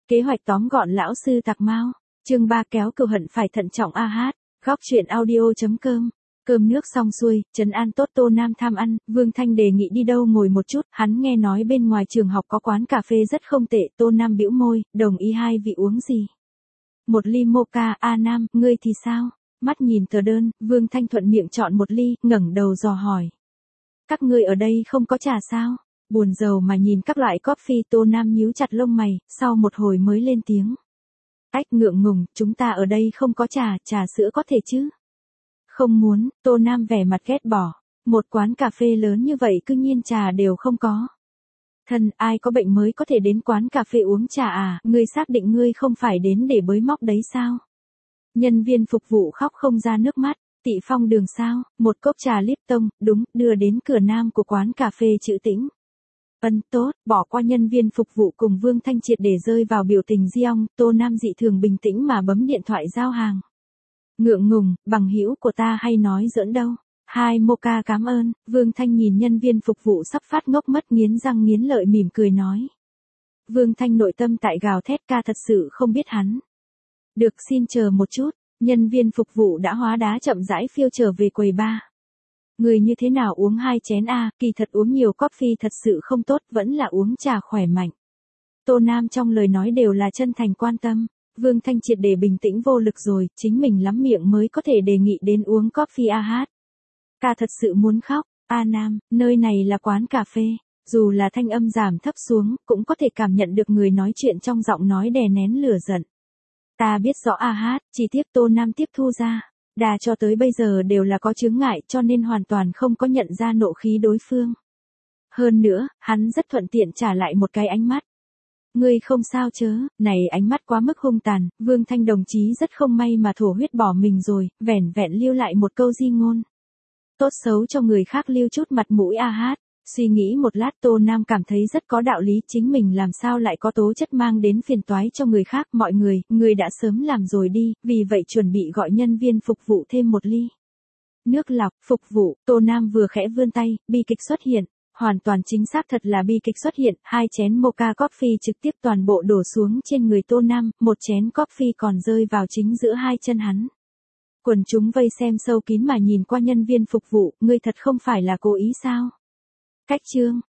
Kế hoạch tóm gọn lão sư Tạc Mao. Chương 3 kéo cừu hận phải thận trọng a hát. Góc truyện audio.com. Cơm nước xong xuôi, trấn an tốt Tô Nam tham ăn, Vương Thanh đề nghị đi đâu ngồi một chút, hắn nghe nói bên ngoài trường học có quán cà phê rất không tệ, Tô Nam bĩu môi, đồng ý hai vị uống gì? Một ly mocha, A Nam, ngươi thì sao? Mắt nhìn tờ đơn, Vương Thanh thuận miệng chọn một ly, ngẩng đầu dò hỏi. Các ngươi ở đây không có trà sao? Buồn rầu mà nhìn các loại coffee, Tô Nam nhíu chặt lông mày, sau một hồi mới lên tiếng. Ách, ngượng ngùng, chúng ta ở đây không có trà sữa có thể chứ? Không muốn, Tô Nam vẻ mặt ghét bỏ. Một quán cà phê lớn như vậy cư nhiên trà đều không có. Thân, ai có bệnh mới có thể đến quán cà phê uống trà à, ngươi xác định ngươi không phải đến để bới móc đấy sao? Nhân viên phục vụ khóc không ra nước mắt. Tị Phong Đường sao, một cốc trà Lipton, đúng, đưa đến cửa nam của quán cà phê Trữ Tĩnh. Tốt, bỏ qua nhân viên phục vụ cùng Vương Thanh triệt để rơi vào biểu tình Giong, Tô Nam dị thường bình tĩnh mà bấm điện thoại giao hàng. Ngượng ngùng, bằng hữu của ta hay nói giỡn đâu. Hai mocha cảm ơn, Vương Thanh nhìn nhân viên phục vụ sắp phát ngốc mất nghiến răng nghiến lợi mỉm cười nói. Vương Thanh nội tâm tại gào thét ca thật sự không biết hắn. Được, xin chờ một chút, nhân viên phục vụ đã hóa đá chậm rãi phiêu trở về quầy bar. Người như thế nào uống 2 chén a, kỳ thật uống nhiều coffee thật sự không tốt, vẫn là uống trà khỏe mạnh. Tô Nam trong lời nói đều là chân thành quan tâm. Vương Thanh triệt để bình tĩnh vô lực rồi, chính mình lắm miệng mới có thể đề nghị đến uống coffee a hát. Ca thật sự muốn khóc, A Nam, nơi này là quán cà phê, dù là thanh âm giảm thấp xuống, cũng có thể cảm nhận được người nói chuyện trong giọng nói đè nén lửa giận. Ta biết rõ a hát, chỉ tiếp Tô Nam tiếp thu ra. Đà cho tới bây giờ đều là có chướng ngại cho nên hoàn toàn không có nhận ra nộ khí đối phương. Hơn nữa, hắn rất thuận tiện trả lại một cái ánh mắt. Ngươi không sao chớ, này ánh mắt quá mức hung tàn, Vương Thanh đồng chí rất không may mà thổ huyết bỏ mình rồi, vẻn vẹn lưu lại một câu di ngôn. Tốt xấu cho người khác lưu chút mặt mũi a hát. Suy nghĩ một lát Tô Nam cảm thấy rất có đạo lý, chính mình làm sao lại có tố chất mang đến phiền toái cho người khác. Mọi người đã sớm làm rồi đi, vì vậy chuẩn bị gọi nhân viên phục vụ thêm một ly. Nước lọc, phục vụ, Tô Nam vừa khẽ vươn tay, bi kịch xuất hiện. Hoàn toàn chính xác thật là bi kịch xuất hiện, 2 chén mocha coffee trực tiếp toàn bộ đổ xuống trên người Tô Nam, một chén coffee còn rơi vào chính giữa hai chân hắn. Quần chúng vây xem sâu kín mà nhìn qua nhân viên phục vụ, ngươi thật không phải là cố ý sao? Cách chương.